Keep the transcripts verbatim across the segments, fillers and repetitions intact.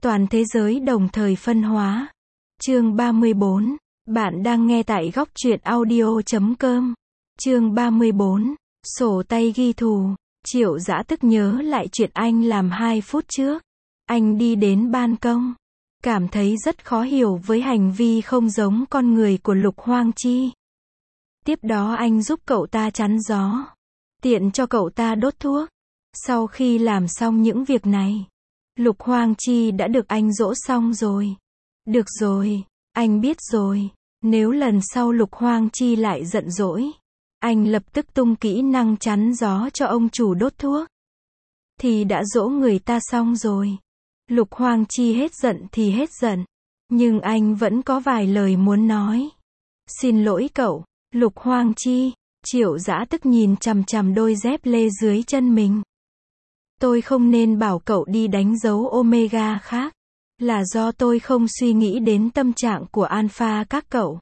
Toàn thế giới đồng thời phân hóa. Chương ba mươi bốn. Bạn đang nghe tại góc truyện audio chấm com. Chương ba mươi bốn. Sổ tay ghi thù. Triệu Dã tức nhớ lại chuyện anh làm hai phút trước. Anh đi đến ban công. Cảm thấy rất khó hiểu với hành vi không giống con người của Lục Hoang Chi. Tiếp đó anh giúp cậu ta chắn gió. Tiện cho cậu ta đốt thuốc. Sau khi làm xong những việc này, Lục Hoang Chi đã được anh dỗ xong rồi. Được rồi, anh biết rồi. Nếu lần sau Lục Hoang Chi lại giận dỗi, anh lập tức tung kỹ năng chắn gió cho ông chủ đốt thuốc. Thì đã dỗ người ta xong rồi. Lục Hoang Chi hết giận thì hết giận. Nhưng anh vẫn có vài lời muốn nói. Xin lỗi cậu, Lục Hoang Chi. Triệu Dã tức nhìn chằm chằm đôi dép lê dưới chân mình. Tôi không nên bảo cậu đi đánh dấu Omega khác. Là do tôi không suy nghĩ đến tâm trạng của Alpha các cậu.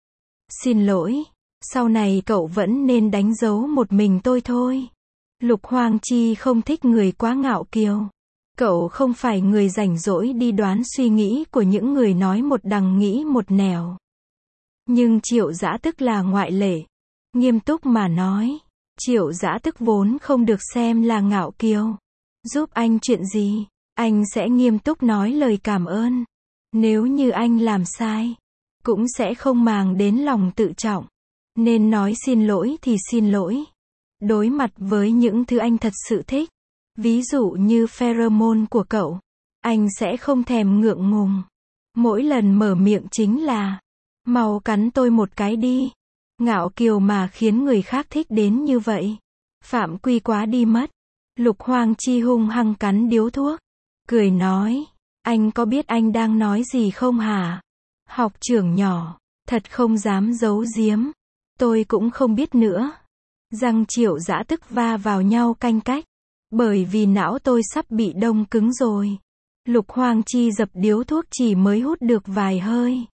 Xin lỗi, sau này cậu vẫn nên đánh dấu một mình tôi thôi. Lục Hoang Chi không thích người quá ngạo kiều. Cậu không phải người rảnh rỗi đi đoán suy nghĩ của những người nói một đằng nghĩ một nẻo. Nhưng Triệu Dã tức là ngoại lệ. Nghiêm túc mà nói, Triệu Dã tức vốn không được xem là ngạo kiều. Giúp anh chuyện gì, anh sẽ nghiêm túc nói lời cảm ơn. Nếu như anh làm sai, cũng sẽ không màng đến lòng tự trọng. Nên nói xin lỗi thì xin lỗi. Đối mặt với những thứ anh thật sự thích, ví dụ như pheromone của cậu, anh sẽ không thèm ngượng ngùng. Mỗi lần mở miệng chính là, mau cắn tôi một cái đi. Ngạo kiều mà khiến người khác thích đến như vậy. Phạm quy quá đi mất. Lục Hoang Chi hung hăng cắn điếu thuốc. Cười nói, anh có biết anh đang nói gì không hả? Học trưởng nhỏ, thật không dám giấu giếm. Tôi cũng không biết nữa. Răng Triệu Dã tức va vào nhau canh cách. Bởi vì não tôi sắp bị đông cứng rồi. Lục Hoang Chi dập điếu thuốc chỉ mới hút được vài hơi.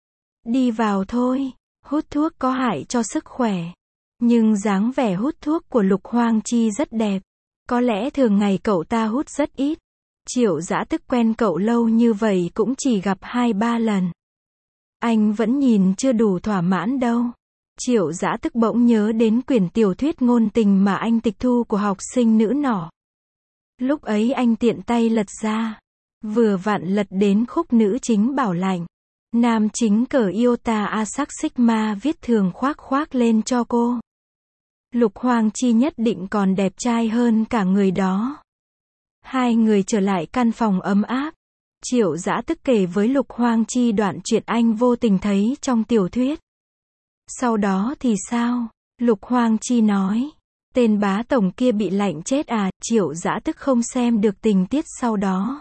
Đi vào thôi, hút thuốc có hại cho sức khỏe. Nhưng dáng vẻ hút thuốc của Lục Hoang Chi rất đẹp. Có lẽ thường ngày cậu ta hút rất ít. Triệu Dã tức quen cậu lâu như vậy cũng chỉ gặp hai ba lần. Anh vẫn nhìn chưa đủ thỏa mãn đâu. Triệu Dã tức bỗng nhớ đến quyển tiểu thuyết ngôn tình mà anh tịch thu của học sinh nữ nọ. Lúc ấy anh tiện tay lật ra. Vừa vặn lật đến khúc nữ chính bảo lạnh. Nam chính cờ Iota Asac Sigma viết thường khoác khoác lên cho cô. Lục Hoang Chi nhất định còn đẹp trai hơn cả người đó. Hai người trở lại căn phòng ấm áp. Triệu Dã tức kể với Lục Hoang Chi đoạn chuyện anh vô tình thấy trong tiểu thuyết. Sau đó thì sao? Lục Hoang Chi nói. Tên bá tổng kia bị lạnh chết à? Triệu Dã tức không xem được tình tiết sau đó.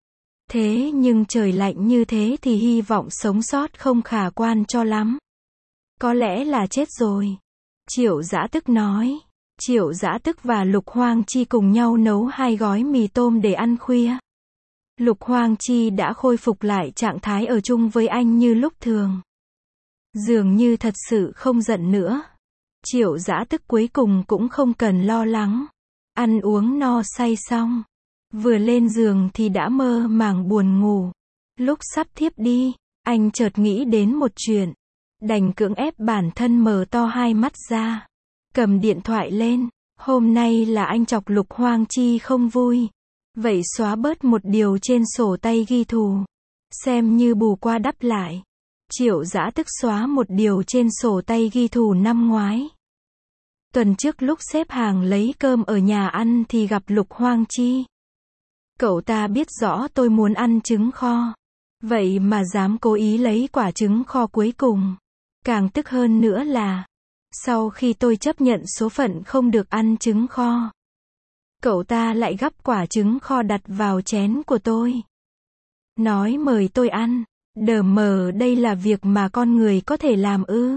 Thế nhưng trời lạnh như thế thì hy vọng sống sót không khả quan cho lắm. Có lẽ là chết rồi. Triệu Dã tức nói. Triệu Dã tức và Lục Hoang Chi cùng nhau nấu hai gói mì tôm để ăn khuya. Lục Hoang Chi đã khôi phục lại trạng thái ở chung với anh như lúc thường. Dường như thật sự không giận nữa. Triệu Dã tức cuối cùng cũng không cần lo lắng. Ăn uống no say xong. Vừa lên giường thì đã mơ màng buồn ngủ. Lúc sắp thiếp đi, anh chợt nghĩ đến một chuyện. Đành cưỡng ép bản thân mở to hai mắt ra. Cầm điện thoại lên. Hôm nay là anh chọc Lục Hoang Chi không vui. Vậy xóa bớt một điều trên sổ tay ghi thù. Xem như bù qua đắp lại. Triệu Dã tức xóa một điều trên sổ tay ghi thù năm ngoái. Tuần trước lúc xếp hàng lấy cơm ở nhà ăn thì gặp Lục Hoang Chi. Cậu ta biết rõ tôi muốn ăn trứng kho. Vậy mà dám cố ý lấy quả trứng kho cuối cùng. Càng tức hơn nữa là, sau khi tôi chấp nhận số phận không được ăn trứng kho, cậu ta lại gắp quả trứng kho đặt vào chén của tôi. Nói mời tôi ăn. Đờ mờ, đây là việc mà con người có thể làm ư?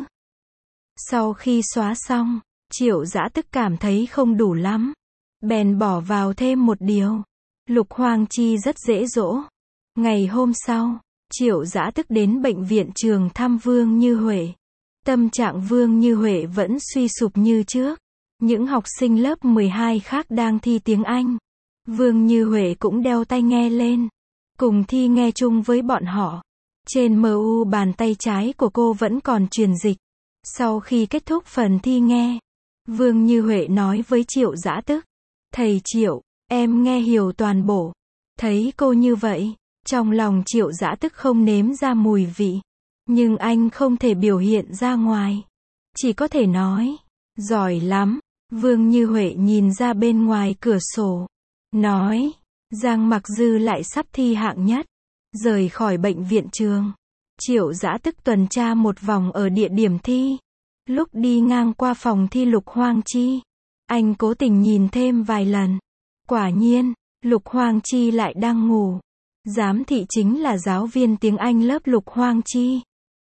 Sau khi xóa xong, Triệu Dã tức cảm thấy không đủ lắm. Bèn bỏ vào thêm một điều. Lục Hoang Chi rất dễ dỗ. Ngày hôm sau, Triệu Dã tức đến bệnh viện trường thăm Vương Như Huệ. Tâm trạng Vương Như Huệ vẫn suy sụp như trước. Những học sinh lớp mười hai khác đang thi tiếng Anh. Vương Như Huệ cũng đeo tai nghe lên. cùng thi nghe chung với bọn họ. Trên em u bàn tay trái của cô vẫn còn truyền dịch. Sau khi kết thúc phần thi nghe, Vương Như Huệ nói với Triệu Dã Tức, thầy Triệu, em nghe hiểu toàn bộ. Thấy cô như vậy, trong lòng Triệu Dã Tức không nếm ra mùi vị. Nhưng anh không thể biểu hiện ra ngoài. Chỉ có thể nói, giỏi lắm. Vương Như Huệ nhìn ra bên ngoài cửa sổ. Nói, Giang Mặc Dư lại sắp thi hạng nhất. Rời khỏi bệnh viện trường. Triệu Dã Tức tuần tra một vòng ở địa điểm thi. Lúc đi ngang qua phòng thi Lục Hoang Chi, anh cố tình nhìn thêm vài lần. Quả nhiên, Lục Hoang Chi lại đang ngủ. Giám thị chính là giáo viên tiếng Anh lớp Lục Hoang Chi.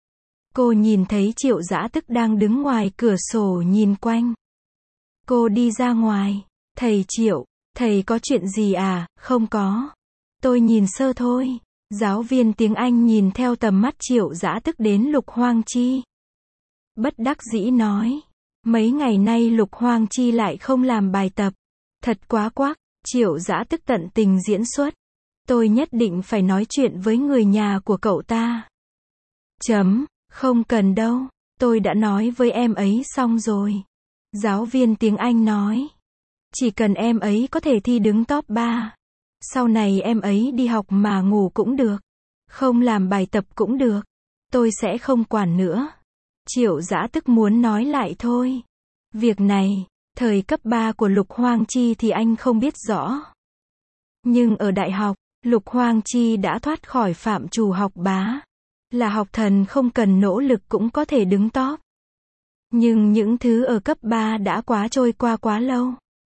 Cô nhìn thấy Triệu Dã Tức đang đứng ngoài cửa sổ nhìn quanh. Cô đi ra ngoài. Thầy Triệu, thầy có chuyện gì à? Không có. Tôi nhìn sơ thôi. Giáo viên tiếng Anh nhìn theo tầm mắt Triệu Dã Tức đến Lục Hoang Chi. Bất đắc dĩ nói. Mấy ngày nay Lục Hoang Chi lại không làm bài tập. Thật quá quắc. Triệu Dã Tức tận tình diễn xuất. Tôi nhất định phải nói chuyện với người nhà của cậu ta. Chấm. Không cần đâu. Tôi đã nói với em ấy xong rồi. Giáo viên tiếng Anh nói. Chỉ cần em ấy có thể thi đứng top ba. Sau này em ấy đi học mà ngủ cũng được. Không làm bài tập cũng được. Tôi sẽ không quản nữa. Triệu Dã Tức muốn nói lại thôi. Việc này, thời cấp ba của Lục Hoang Chi thì anh không biết rõ. Nhưng ở đại học, Lục Hoang Chi đã thoát khỏi phạm trù học bá. Là học thần không cần nỗ lực cũng có thể đứng top. Nhưng những thứ ở cấp ba đã quá trôi qua quá lâu.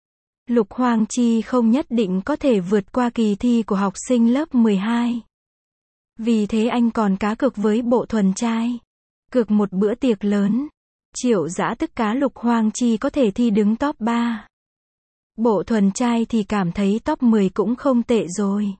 Lục Hoang Chi không nhất định có thể vượt qua kỳ thi của học sinh lớp mười hai. Vì thế anh còn cá cược với bộ thuần trai. Cược một bữa tiệc lớn. Triệu Dã Tức cá Lục Hoang Chi có thể thi đứng top ba. Bộ thuần trai thì cảm thấy top mười cũng không tệ rồi.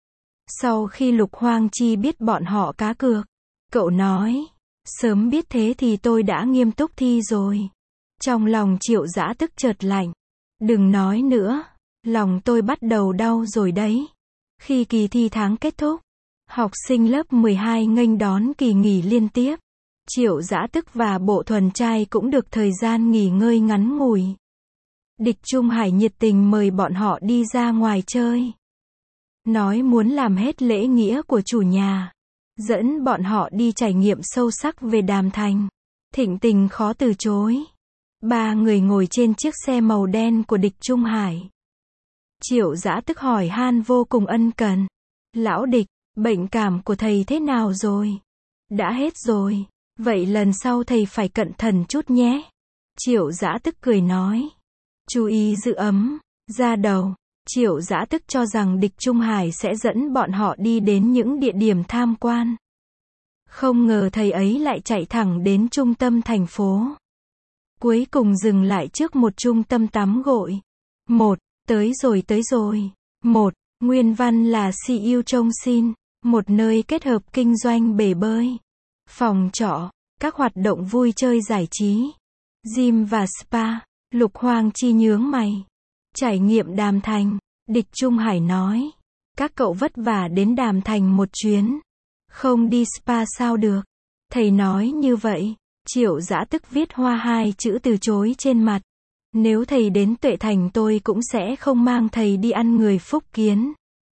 Sau khi Lục Hoang Chi biết bọn họ cá cược, cậu nói, sớm biết thế thì tôi đã nghiêm túc thi rồi. Trong lòng Triệu Dã Tức chợt lạnh. Đừng nói nữa, lòng tôi bắt đầu đau rồi đấy. Khi kỳ thi tháng kết thúc, học sinh lớp mười hai nghênh đón kỳ nghỉ liên tiếp. Triệu Dã Tức và bộ thuần trai cũng được thời gian nghỉ ngơi ngắn ngủi. Địch Trung Hải nhiệt tình mời bọn họ đi ra ngoài chơi. Nói muốn làm hết lễ nghĩa của chủ nhà. Dẫn bọn họ đi trải nghiệm sâu sắc về Đàm Thành. Thịnh Tình khó từ chối. Ba người ngồi trên chiếc xe màu đen của Địch Trung Hải. Triệu Dã Tức hỏi han vô cùng ân cần. Lão Địch, bệnh cảm của thầy thế nào rồi? Đã hết rồi. Vậy lần sau thầy phải cẩn thận chút nhé. Triệu Dã Tức cười nói. Chú ý giữ ấm, da đầu. Triệu Dã Tức cho rằng Địch Trung Hải sẽ dẫn bọn họ đi đến những địa điểm tham quan. Không ngờ thầy ấy lại chạy thẳng đến trung tâm thành phố. Cuối cùng dừng lại trước một trung tâm tắm gội. Một, tới rồi tới rồi. Một, nguyên văn là Si Yêu Trông Xin. Một nơi kết hợp kinh doanh bể bơi, phòng trọ, các hoạt động vui chơi giải trí, gym và spa. Lục Hoang Chi nhướng mày. Trải nghiệm Đàm Thành. Địch Trung Hải nói. Các cậu vất vả đến Đàm Thành một chuyến. Không đi spa sao được. Thầy nói như vậy. Triệu Dã Tức viết hoa hai chữ từ chối trên mặt. Nếu thầy đến Tuệ Thành tôi cũng sẽ không mang thầy đi ăn người Phúc Kiến.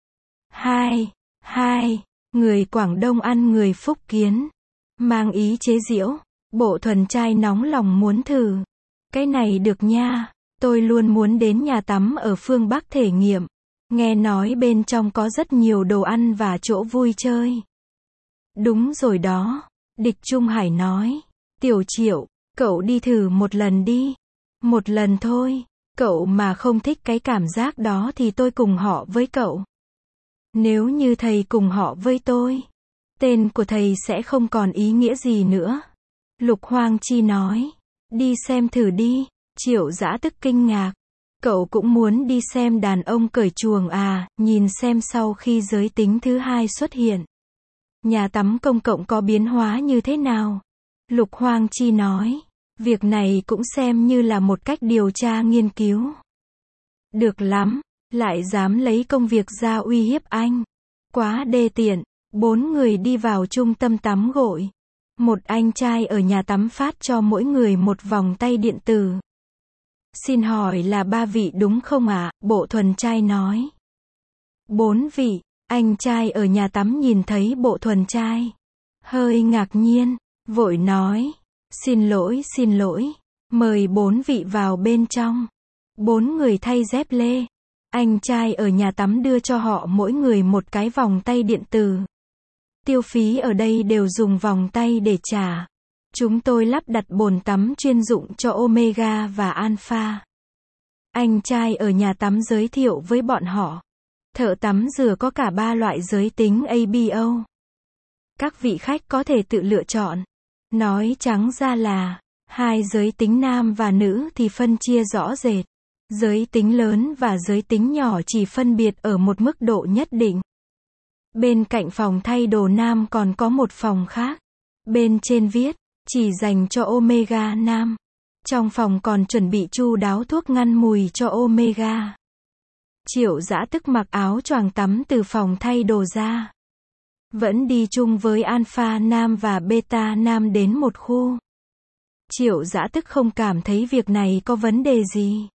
Hai. Hai. Người Quảng Đông ăn người Phúc Kiến. Mang ý chế giễu. Bộ thuần trai nóng lòng muốn thử. Cái này được nha. Tôi luôn muốn đến nhà tắm ở phương Bắc thể nghiệm. Nghe nói bên trong có rất nhiều đồ ăn và chỗ vui chơi. Đúng rồi đó. Địch Trung Hải nói. Tiểu Triệu, cậu đi thử một lần đi. Một lần thôi. Cậu mà không thích cái cảm giác đó thì tôi cùng họ với cậu. Nếu như thầy cùng họ với tôi, tên của thầy sẽ không còn ý nghĩa gì nữa. Lục Hoang Chi nói. Đi xem thử đi. Triệu Dã Tức kinh ngạc. Cậu cũng muốn đi xem đàn ông cởi chuồng à, nhìn xem sau khi giới tính thứ hai xuất hiện. Nhà tắm công cộng có biến hóa như thế nào? Lục Hoang Chi nói. Việc này cũng xem như là một cách điều tra nghiên cứu. Được lắm. Lại dám lấy công việc ra uy hiếp anh. Quá đê tiện. Bốn người đi vào trung tâm tắm gội. Một anh trai ở nhà tắm phát cho mỗi người một vòng tay điện tử. Xin hỏi là ba vị đúng không ạ? Bộ thuần trai nói. Bốn vị. Anh trai ở nhà tắm nhìn thấy bộ thuần trai. Hơi ngạc nhiên. Vội nói. Xin lỗi, xin lỗi. Mời bốn vị vào bên trong. Bốn người thay dép lê. Anh trai ở nhà tắm đưa cho họ mỗi người một cái vòng tay điện tử. Tiêu phí ở đây đều dùng vòng tay để trả. Chúng tôi lắp đặt bồn tắm chuyên dụng cho Omega và Alpha. Anh trai ở nhà tắm giới thiệu với bọn họ. Thợ tắm rửa có cả ba loại giới tính a bê o. Các vị khách có thể tự lựa chọn. Nói trắng ra là, hai giới tính nam và nữ thì phân chia rõ rệt. Giới tính lớn và giới tính nhỏ chỉ phân biệt ở một mức độ nhất định. Bên cạnh phòng thay đồ nam còn có một phòng khác. Bên trên viết, chỉ dành cho Omega nam. Trong phòng còn chuẩn bị chu đáo thuốc ngăn mùi cho Omega. Triệu Dã tức mặc áo choàng tắm từ phòng thay đồ ra. Vẫn đi chung với Alpha nam và Beta nam đến một khu. Triệu Dã tức không cảm thấy việc này có vấn đề gì.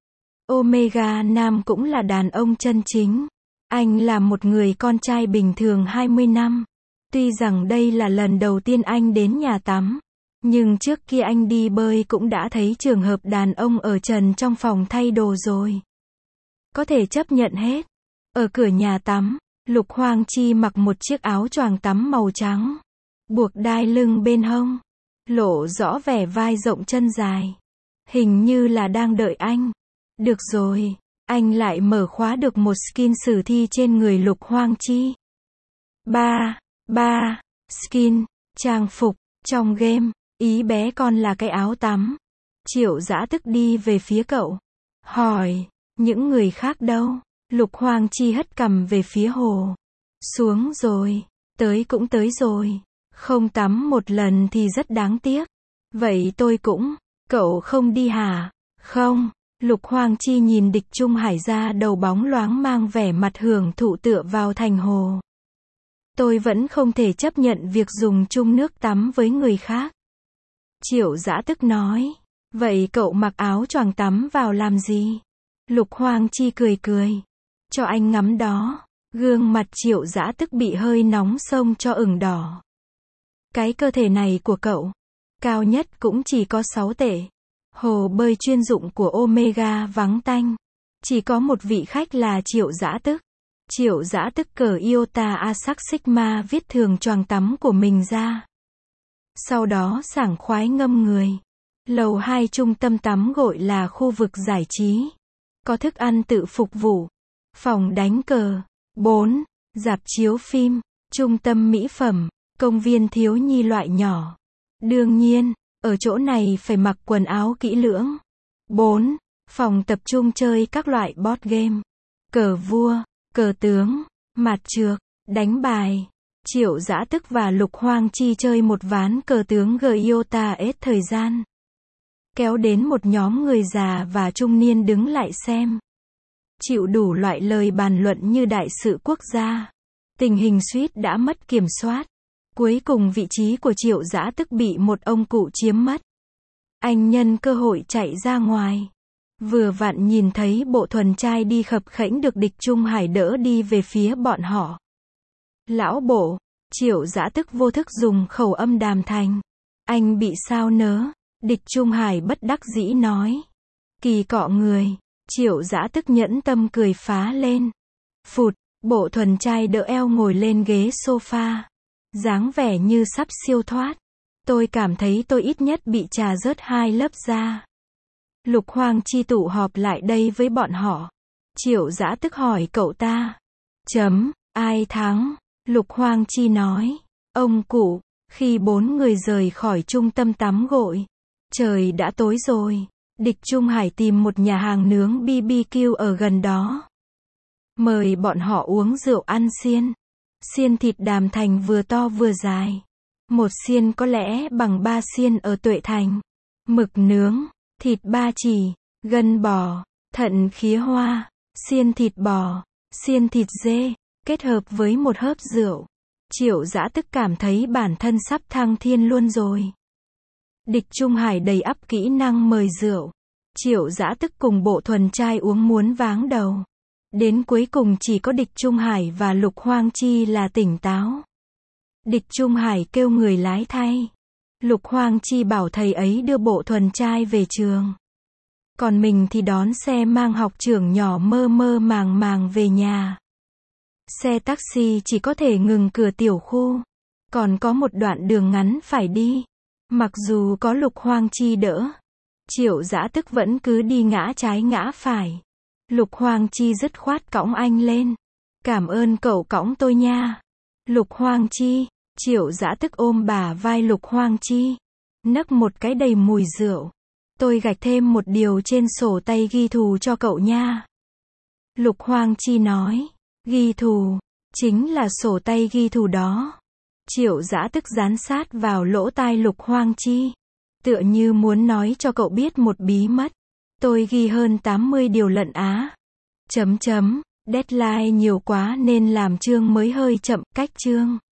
Omega nam cũng là đàn ông chân chính. Anh là một người con trai bình thường hai mươi năm. Tuy rằng đây là lần đầu tiên anh đến nhà tắm, nhưng trước kia anh đi bơi cũng đã thấy trường hợp đàn ông ở trần trong phòng thay đồ rồi. Có thể chấp nhận hết. Ở cửa nhà tắm, Lục Hoang Chi mặc một chiếc áo choàng tắm màu trắng, buộc đai lưng bên hông, lộ rõ vẻ vai rộng chân dài. Hình như là đang đợi anh. Được rồi, anh lại mở khóa được một skin sử thi trên người Lục Hoang Chi. Ba, ba, skin, trang phục, trong game, ý bé con là cái áo tắm. Triệu Dã tức đi về phía cậu. Hỏi, những người khác đâu? Lục Hoang Chi hất cằm về phía hồ. Xuống rồi, tới cũng tới rồi. Không tắm một lần thì rất đáng tiếc. Vậy tôi cũng, cậu không đi hả? Không. Lục Hoang Chi nhìn Địch Trung Hải ra đầu bóng loáng mang vẻ mặt hưởng thụ tựa vào thành hồ. Tôi vẫn không thể chấp nhận việc dùng chung nước tắm với người khác. Triệu Dã tức nói. Vậy cậu mặc áo choàng tắm vào làm gì? Lục Hoang Chi cười cười. Cho anh ngắm đó. Gương mặt Triệu Dã tức bị hơi nóng xông cho ửng đỏ. Cái cơ thể này của cậu, cao nhất cũng chỉ có sáu tệ. Hồ bơi chuyên dụng của Omega vắng tanh. Chỉ có một vị khách là Triệu Dã tức. Triệu Dã tức cởi Iota Asac Sigma viết thường choàng tắm của mình ra. Sau đó sảng khoái ngâm người. Lầu hai trung tâm tắm gội là khu vực giải trí. Có thức ăn tự phục vụ. Phòng đánh cờ. bốn. Rạp chiếu phim. Trung tâm mỹ phẩm. Công viên thiếu nhi loại nhỏ. Đương nhiên, ở chỗ này phải mặc quần áo kỹ lưỡng. bốn. Phòng tập trung chơi các loại board game. Cờ vua, cờ tướng, mặt trược, đánh bài. Triệu Dã tức và Lục Hoang Chi chơi một ván cờ tướng Giota hết thời gian. Kéo đến một nhóm người già và trung niên đứng lại xem. Chịu đủ loại lời bàn luận như đại sự quốc gia. Tình hình suýt đã mất kiểm soát. Cuối cùng vị trí của Triệu Dã tức bị một ông cụ chiếm mất. Anh nhân cơ hội chạy ra ngoài. Vừa vặn nhìn thấy bộ thuần trai đi khập khẽnh được Địch Trung Hải đỡ đi về phía bọn họ. Lão bộ, Triệu Dã tức vô thức dùng khẩu âm đàm thành. Anh bị sao nớ? Địch Trung Hải bất đắc dĩ nói. Kỳ cọ người. Triệu Dã tức nhẫn tâm cười phá lên. Phụt, bộ thuần trai đỡ eo ngồi lên ghế sofa. Dáng vẻ như sắp siêu thoát. Tôi cảm thấy tôi ít nhất bị trà rớt hai lớp da. Lục Hoang Chi tụ họp lại đây với bọn họ. Triệu Dã tức hỏi cậu ta. Chấm, ai thắng? Lục Hoang Chi nói. Ông cụ, khi bốn người rời khỏi trung tâm tắm gội. Trời đã tối rồi. Địch Trung Hải tìm một nhà hàng nướng bê bê kiu ở gần đó. Mời bọn họ uống rượu ăn xiên. Xiên thịt Đàm Thành vừa to vừa dài. Một xiên có lẽ bằng ba xiên ở Tuệ Thành. Mực nướng, thịt ba chỉ, gân bò, thận khía hoa, xiên thịt bò, xiên thịt dê, kết hợp với một hớp rượu. Triệu Dã Tức cảm thấy bản thân sắp thăng thiên luôn rồi. Địch Trung Hải đầy ắp kỹ năng mời rượu. Triệu Dã Tức cùng Bộ Thuần trai uống muốn váng đầu. Đến cuối cùng chỉ có Địch Trung Hải và Lục Hoang Chi là tỉnh táo. Địch Trung Hải kêu người lái thay. Lục Hoang Chi bảo thầy ấy đưa Bộ Thuần trai về trường. Còn mình thì đón xe mang học trưởng nhỏ mơ mơ màng màng về nhà. Xe taxi chỉ có thể ngừng cửa tiểu khu. Còn có một đoạn đường ngắn phải đi. Mặc dù có Lục Hoang Chi đỡ, Triệu Dã Tức vẫn cứ đi ngã trái ngã phải. Lục Hoang Chi dứt khoát cõng anh lên. Cảm ơn cậu cõng tôi nha. Lục Hoang Chi. Triệu Dã Tức ôm bả vai Lục Hoang Chi. Nấc một cái đầy mùi rượu. Tôi gạch thêm một điều trên sổ tay ghi thù cho cậu nha. Lục Hoang Chi nói. Ghi thù. Chính là sổ tay ghi thù đó. Triệu Dã Tức dán sát vào lỗ tai Lục Hoang Chi. Tựa như muốn nói cho cậu biết một bí mật. Tôi ghi hơn tám mươi điều lận á. Chấm chấm. Deadline nhiều quá nên làm chương mới hơi chậm, cách chương.